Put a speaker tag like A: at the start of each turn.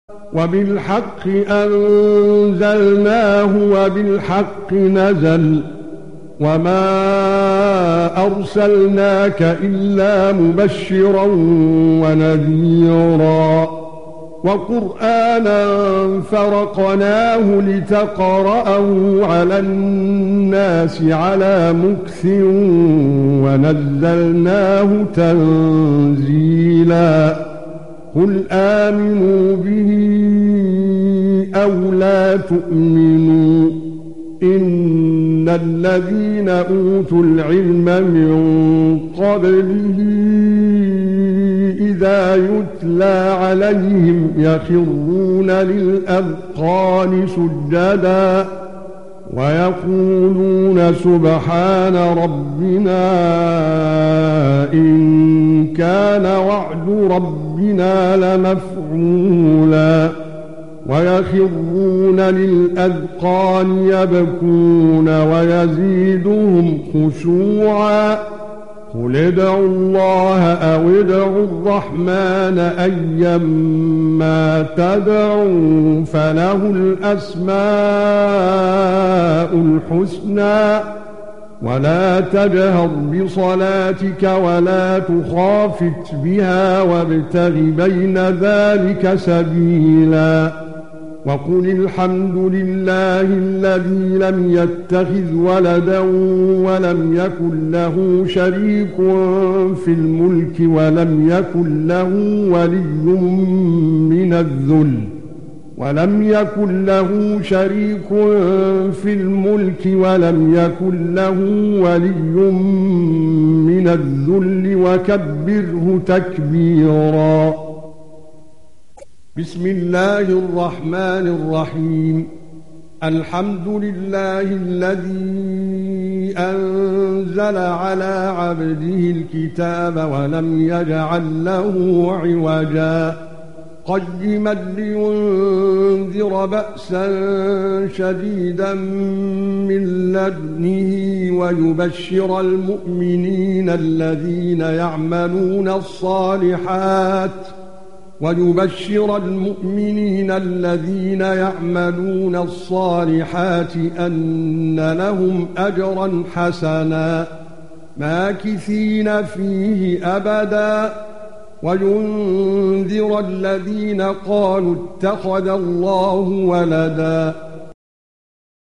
A: وبالحق أنزلناه وبالحق نزل وما أرسلناك إلا مبشرا ونذيرا وقرآنا فرقناه لتقرأه على الناس على مكث ونزلناه تنزيلا قل آمنوا به أو لا تؤمنوا إن الذين أوتوا العلم من قبله إذا يتلى عليهم يخرون للأذقان سجدا ويقولون سبحان ربنا إن كان وعد ربنا لمفعولا ويخرون للأذقان يبكون ويزيدهم خشوعا قل ادعوا الله أو ادعوا الرحمن أيما تدعوا فله الأسماء الحسنى ولا تجهر بصلاتك ولا تخافت بها وابتغ بين ذلك سبيلا وقل الحمد لله الذي لم يتخذ ولدا ولم يكن له شريك في الملك ولم يكن له ولي من الذل وكبره تكبيرا بسم الله الرحمن الرحيم الحمد لله الذي أنزل على عبده الكتاب ولم يجعل له عوجا قيما لينذر بأسا شديدا من لدنه ويبشر المؤمنين الذين يعملون الصالحات أن لهم أجرا حسنا ماكثين فيه أبدا وينذر الذين قالوا اتخذ الله ولدا